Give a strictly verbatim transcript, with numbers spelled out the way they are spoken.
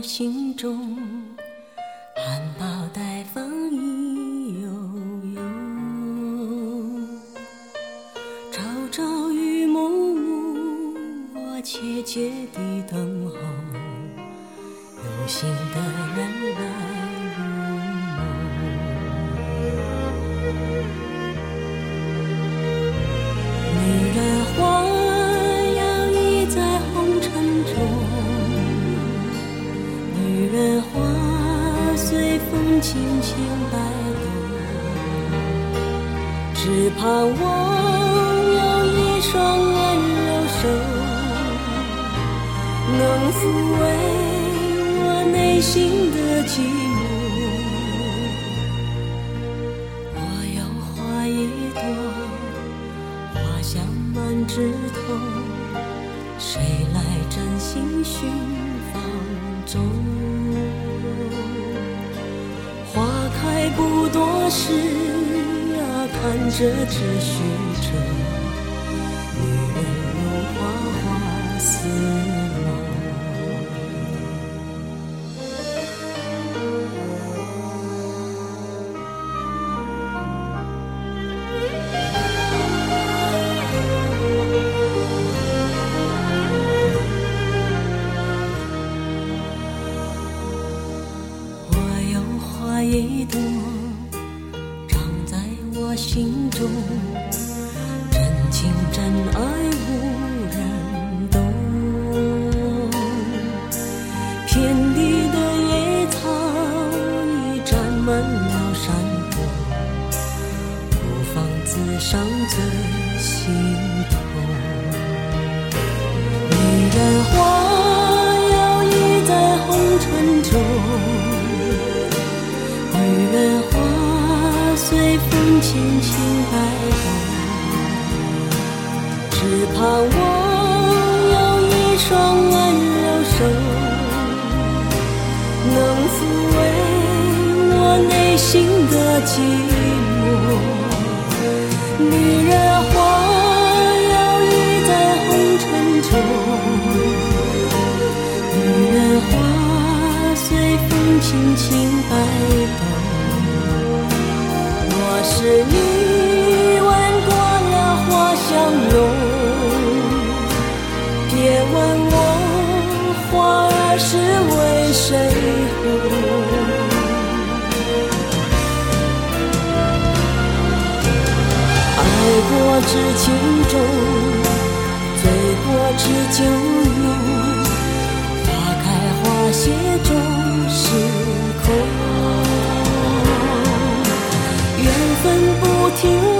心中，含苞待放意悠悠。朝朝与暮暮，我切切地等候，有心的人来入梦。女人花摇曳在红尘中，女人花随风轻轻摆动，只盼望有一双温柔手，能抚慰我内心的寂寞。我有花一朵，花香满枝头，谁来真心寻芳踪？花开不多时啊，看着只虚着，女人如花花似梦。一朵长在我心中，真情真爱无人懂。遍地的野草已占满了山坡，孤芳自赏最心痛。女人花摇曳在红尘中，女人花随风轻轻摆动，只盼望有一双温柔手，能抚慰我内心的寂寞。女人花摇曳在红尘中，女人花随风轻轻摆动。我是你闻过了花香浓，别问我花儿是为谁红。爱过知情重，醉过知酒浓，花开花谢终是空。缘分不停